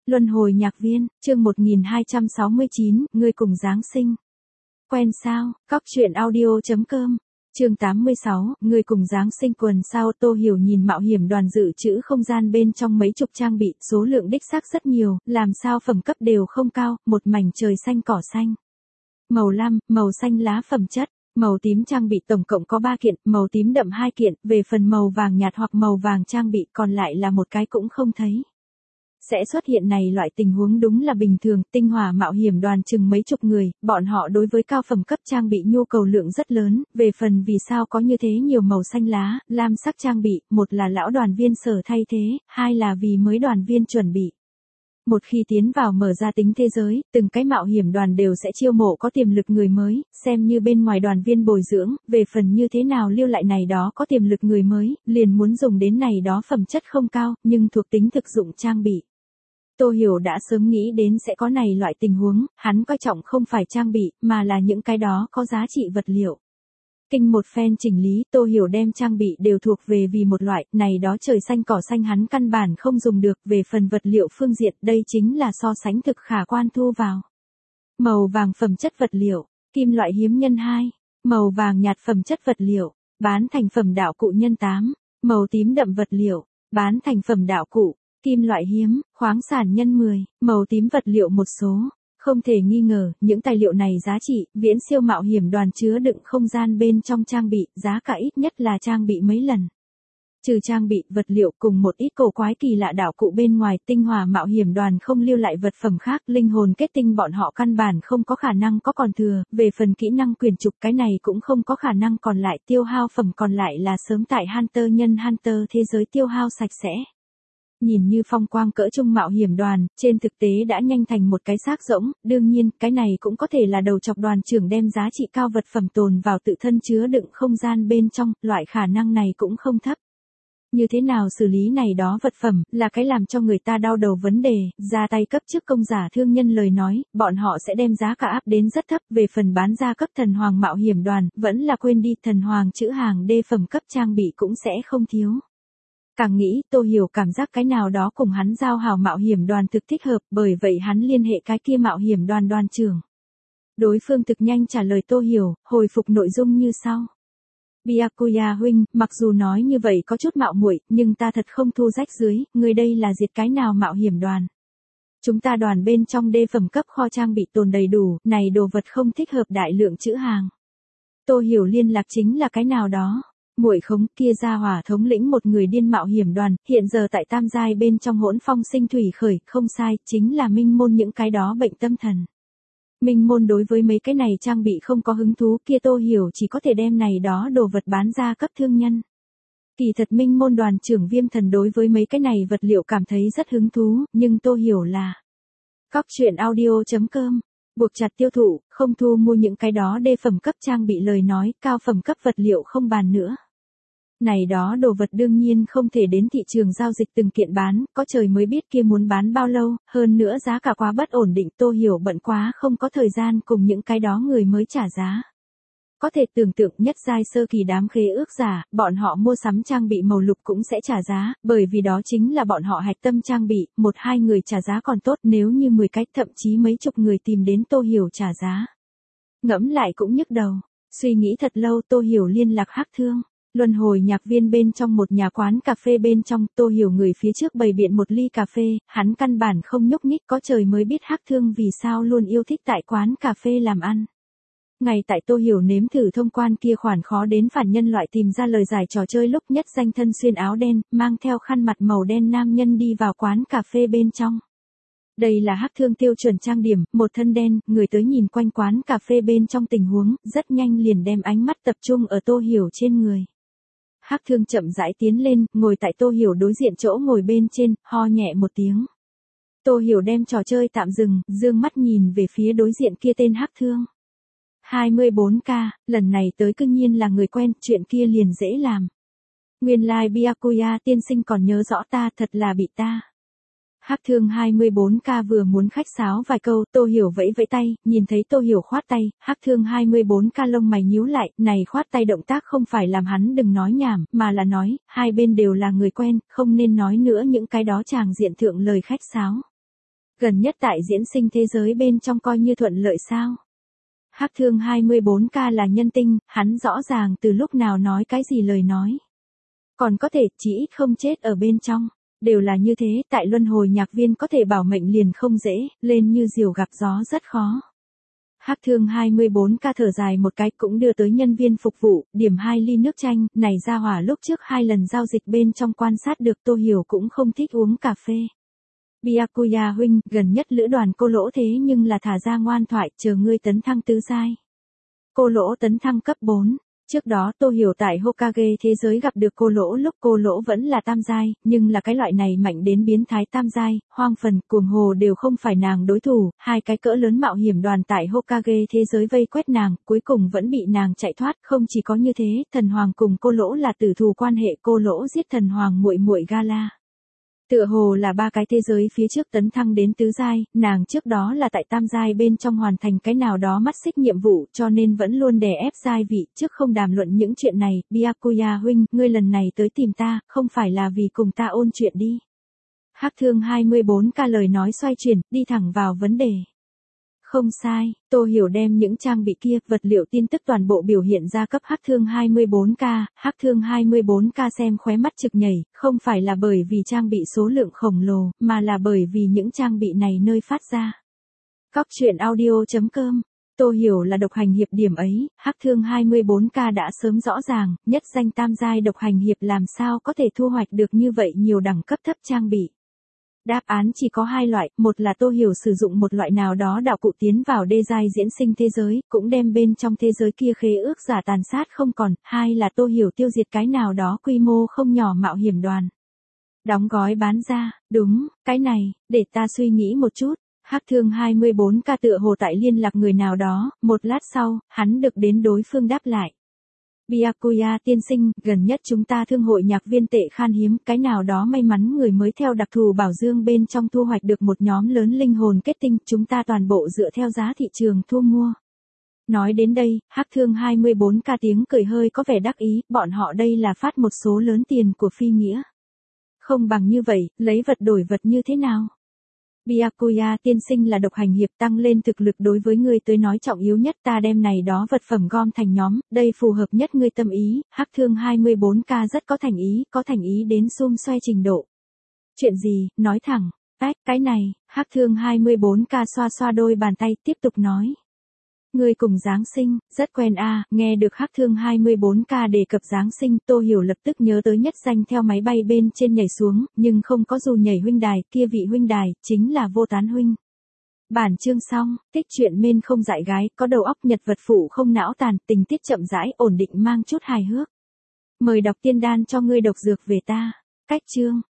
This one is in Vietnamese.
Luân hồi nhạc viên, chương 1269, ngươi cùng Giáng sinh. Quen sao, cóc truyện audio.com, chương 86, ngươi cùng Giáng sinh quần sao. Tô Hiểu nhìn mạo hiểm đoàn dự trữ không gian bên trong mấy chục trang bị, số lượng đích xác rất nhiều, làm sao phẩm cấp đều không cao, một mảnh trời xanh cỏ xanh. Màu lam, màu xanh lá phẩm chất. Màu tím trang bị tổng cộng có 3 kiện, màu tím đậm 2 kiện, về phần màu vàng nhạt hoặc màu vàng trang bị còn lại là một cái cũng không thấy. Sẽ xuất hiện này loại tình huống đúng là bình thường. Tinh Hỏa mạo hiểm đoàn chừng mấy chục người, bọn họ đối với cao phẩm cấp trang bị nhu cầu lượng rất lớn, về phần vì sao có như thế nhiều màu xanh lá, lam sắc trang bị, một là lão đoàn viên sở thay thế, hai là vì mới đoàn viên chuẩn bị. Một khi tiến vào mở ra tính thế giới, từng cái mạo hiểm đoàn đều sẽ chiêu mộ có tiềm lực người mới, xem như bên ngoài đoàn viên bồi dưỡng, về phần như thế nào lưu lại này đó có tiềm lực người mới, liền muốn dùng đến này đó phẩm chất không cao, nhưng thuộc tính thực dụng trang bị. Tô Hiểu đã sớm nghĩ đến sẽ có này loại tình huống, hắn coi trọng không phải trang bị, mà là những cái đó có giá trị vật liệu. Kinh một phen chỉnh lý, Tô Hiểu đem trang bị đều thuộc về vì một loại, này đó trời xanh cỏ xanh hắn căn bản không dùng được, về phần vật liệu phương diện, đây chính là so sánh thực khả quan thu vào. Màu vàng phẩm chất vật liệu, kim loại hiếm nhân 2, màu vàng nhạt phẩm chất vật liệu, bán thành phẩm đạo cụ nhân 8, màu tím đậm vật liệu, bán thành phẩm đạo cụ, kim loại hiếm, khoáng sản nhân 10, màu tím vật liệu một số. Không thể nghi ngờ, những tài liệu này giá trị, viễn siêu mạo hiểm đoàn chứa đựng không gian bên trong trang bị, giá cả ít nhất là trang bị mấy lần. Trừ trang bị, vật liệu cùng một ít cổ quái kỳ lạ đạo cụ bên ngoài, Tinh Hỏa mạo hiểm đoàn không lưu lại vật phẩm khác, linh hồn kết tinh bọn họ căn bản không có khả năng có còn thừa, về phần kỹ năng quyền trục cái này cũng không có khả năng còn lại, tiêu hao phẩm còn lại là sớm tại Hunter nhân Hunter thế giới tiêu hao sạch sẽ. Nhìn như phong quang cỡ trung mạo hiểm đoàn, trên thực tế đã nhanh thành một cái xác rỗng, đương nhiên, cái này cũng có thể là đầu chọc đoàn trưởng đem giá trị cao vật phẩm tồn vào tự thân chứa đựng không gian bên trong, loại khả năng này cũng không thấp. Như thế nào xử lý này đó vật phẩm, là cái làm cho người ta đau đầu vấn đề, ra tay cấp trước công giả thương nhân lời nói, bọn họ sẽ đem giá cả áp đến rất thấp, về phần bán ra cấp thần hoàng mạo hiểm đoàn, vẫn là quên đi, thần hoàng chữ hàng đê phẩm cấp trang bị cũng sẽ không thiếu. Càng nghĩ, Tô Hiểu cảm giác cái nào đó cùng hắn giao hảo mạo hiểm đoàn thực thích hợp, bởi vậy hắn liên hệ cái kia mạo hiểm đoàn đoàn trưởng. Đối phương thực nhanh trả lời Tô Hiểu, hồi phục nội dung như sau. Byakuya huynh, mặc dù nói như vậy có chút mạo muội, nhưng ta thật không thu rách dưới, người đây là diệt cái nào mạo hiểm đoàn. Chúng ta đoàn bên trong đê phẩm cấp kho trang bị tồn đầy đủ, này đồ vật không thích hợp đại lượng chữ hàng. Tô Hiểu liên lạc chính là cái nào đó. Muội khống kia ra hỏa thống lĩnh một người điên mạo hiểm đoàn, hiện giờ tại tam giai bên trong hỗn phong sinh thủy khởi, không sai, chính là minh môn những cái đó bệnh tâm thần. Minh môn đối với mấy cái này trang bị không có hứng thú, kia Tô Hiểu chỉ có thể đem này đó đồ vật bán ra cấp thương nhân. Kỳ thật minh môn đoàn trưởng Viêm Thần đối với mấy cái này vật liệu cảm thấy rất hứng thú, nhưng Tô Hiểu là cóc truyện audio.com. Buộc chặt tiêu thụ, không thu mua những cái đó đê phẩm cấp trang bị lời nói, cao phẩm cấp vật liệu không bàn nữa. Này đó đồ vật đương nhiên không thể đến thị trường giao dịch từng kiện bán, có trời mới biết kia muốn bán bao lâu, hơn nữa giá cả quá bất ổn định, Tô Hiểu bận quá không có thời gian cùng những cái đó người mới trả giá. Có thể tưởng tượng nhất giai sơ kỳ đám khế ước giả, bọn họ mua sắm trang bị màu lục cũng sẽ trả giá, bởi vì đó chính là bọn họ hạch tâm trang bị, 1-2 người trả giá còn tốt, nếu như 10 cái thậm chí mấy chục người tìm đến Tô Hiểu trả giá. Ngẫm lại cũng nhức đầu, suy nghĩ thật lâu Tô Hiểu liên lạc Hắc Thương. Luân hồi nhạc viên bên trong một nhà quán cà phê bên trong, Tô Hiểu người phía trước bày biện một ly cà phê, hắn căn bản không nhúc nhích, có trời mới biết Hắc Thương vì sao luôn yêu thích tại quán cà phê làm ăn. Ngày tại Tô Hiểu nếm thử thông quan kia khoản khó đến phản nhân loại tìm ra lời giải trò chơi lúc nhất danh thân xuyên áo đen, mang theo khăn mặt màu đen nam nhân đi vào quán cà phê bên trong. Đây là Hắc Thương tiêu chuẩn trang điểm, một thân đen, người tới nhìn quanh quán cà phê bên trong tình huống, rất nhanh liền đem ánh mắt tập trung ở Tô Hiểu trên người. Hắc Thương chậm rãi tiến lên, ngồi tại Tô Hiểu đối diện chỗ ngồi bên trên, ho nhẹ một tiếng. Tô Hiểu đem trò chơi tạm dừng, dương mắt nhìn về phía đối diện kia tên Hắc Thương. 24K, lần này tới cương nhiên là người quen, chuyện kia liền dễ làm. Nguyên lai Byakuya tiên sinh còn nhớ rõ ta, thật là bị ta. Hắc Thương 24K vừa muốn khách sáo vài câu, Tô Hiểu vẫy vẫy tay, nhìn thấy Tô Hiểu khoát tay, Hắc Thương 24K lông mày nhíu lại, này khoát tay động tác không phải làm hắn đừng nói nhảm, mà là nói, hai bên đều là người quen, không nên nói nữa những cái đó chàng diện thượng lời khách sáo. Gần nhất tại diễn sinh thế giới bên trong coi như thuận lợi sao? Hắc Thương 24K là nhân tinh, hắn rõ ràng từ lúc nào nói cái gì lời nói. Còn có thể chỉ ít không chết ở bên trong. Đều là như thế, tại luân hồi nhạc viên có thể bảo mệnh liền không dễ, lên như diều gặp gió rất khó. Hắc Thương 24K thở dài một cái cũng đưa tới nhân viên phục vụ, điểm 2 ly nước chanh, này ra hỏa lúc trước 2 lần giao dịch bên trong quan sát được Tô Hiểu cũng không thích uống cà phê. Byakuya huynh, gần nhất lữ đoàn cô lỗ thế nhưng là thả ra ngoan thoại, chờ ngươi tấn thăng tứ giai. Cô lỗ tấn thăng cấp 4. Trước đó Tô Hiểu tại Hokage thế giới gặp được cô lỗ lúc cô lỗ vẫn là tam giai, nhưng là cái loại này mạnh đến biến thái tam giai, hoang phần, cuồng hồ đều không phải nàng đối thủ, hai cái cỡ lớn mạo hiểm đoàn tại Hokage thế giới vây quét nàng, cuối cùng vẫn bị nàng chạy thoát, không chỉ có như thế, thần hoàng cùng cô lỗ là tử thù quan hệ, cô lỗ giết thần hoàng muội muội Gala. Tựa hồ là 3 cái thế giới phía trước tấn thăng đến tứ giai, nàng trước đó là tại tam giai bên trong hoàn thành cái nào đó mắt xích nhiệm vụ cho nên vẫn luôn đè ép giai vị, trước không đàm luận những chuyện này, Byakuya huynh, ngươi lần này tới tìm ta, không phải là vì cùng ta ôn chuyện đi. Hắc Thương 24K lời nói xoay chuyển, đi thẳng vào vấn đề. Không sai, Tô Hiểu đem những trang bị kia, vật liệu tin tức toàn bộ biểu hiện ra cấp Hắc Thương 24K, Hắc Thương 24K xem khóe mắt trực nhảy, không phải là bởi vì trang bị số lượng khổng lồ, mà là bởi vì những trang bị này nơi phát ra. Cóc truyện audio.com. Tô Hiểu là độc hành hiệp điểm ấy, Hắc Thương 24K đã sớm rõ ràng, nhất danh tam giai độc hành hiệp làm sao có thể thu hoạch được như vậy nhiều đẳng cấp thấp trang bị. Đáp án chỉ có 2 loại, một là Tô Hiểu sử dụng một loại nào đó đạo cụ tiến vào đê giai diễn sinh thế giới, cũng đem bên trong thế giới kia khế ước giả tàn sát không còn, 2 là Tô Hiểu tiêu diệt cái nào đó quy mô không nhỏ mạo hiểm đoàn. Đóng gói bán ra, đúng, cái này, để ta suy nghĩ một chút. Hắc Thương 24K tựa hồ tại liên lạc người nào đó, một lát sau, hắn được đến đối phương đáp lại. Byakuya tiên sinh, gần nhất chúng ta thương hội nhạc viên tệ khan hiếm, cái nào đó may mắn người mới theo đặc thù bảo dương bên trong thu hoạch được một nhóm lớn linh hồn kết tinh, chúng ta toàn bộ dựa theo giá thị trường thu mua. Nói đến đây, Hắc Thương 24K tiếng cười hơi có vẻ đắc ý, bọn họ đây là phát một số lớn tiền của phi nghĩa. Không bằng như vậy, lấy vật đổi vật như thế nào? Byakuya tiên sinh là độc hành hiệp, tăng lên thực lực đối với ngươi tới nói trọng yếu nhất, ta đem này đó vật phẩm gom thành nhóm, đây phù hợp nhất ngươi tâm ý. Hắc Thương 24K rất có thành ý đến xum xoe trình độ. Chuyện gì, nói thẳng, cái này, Hắc Thương 24K xoa xoa đôi bàn tay tiếp tục nói. Ngươi cùng Giáng sinh, rất quen a. Nghe được Hắc Thương 24K đề cập Giáng sinh, Tô Hiểu lập tức nhớ tới nhất danh theo máy bay bên trên nhảy xuống, nhưng không có dù nhảy huynh đài, kia vị huynh đài, chính là Vô Tán huynh. Bản chương xong, tích truyện men không dại gái, có đầu óc nhật vật phụ không não tàn, tình tiết chậm rãi, ổn định mang chút hài hước. Mời đọc tiên đan cho ngươi độc dược về ta. Cách chương.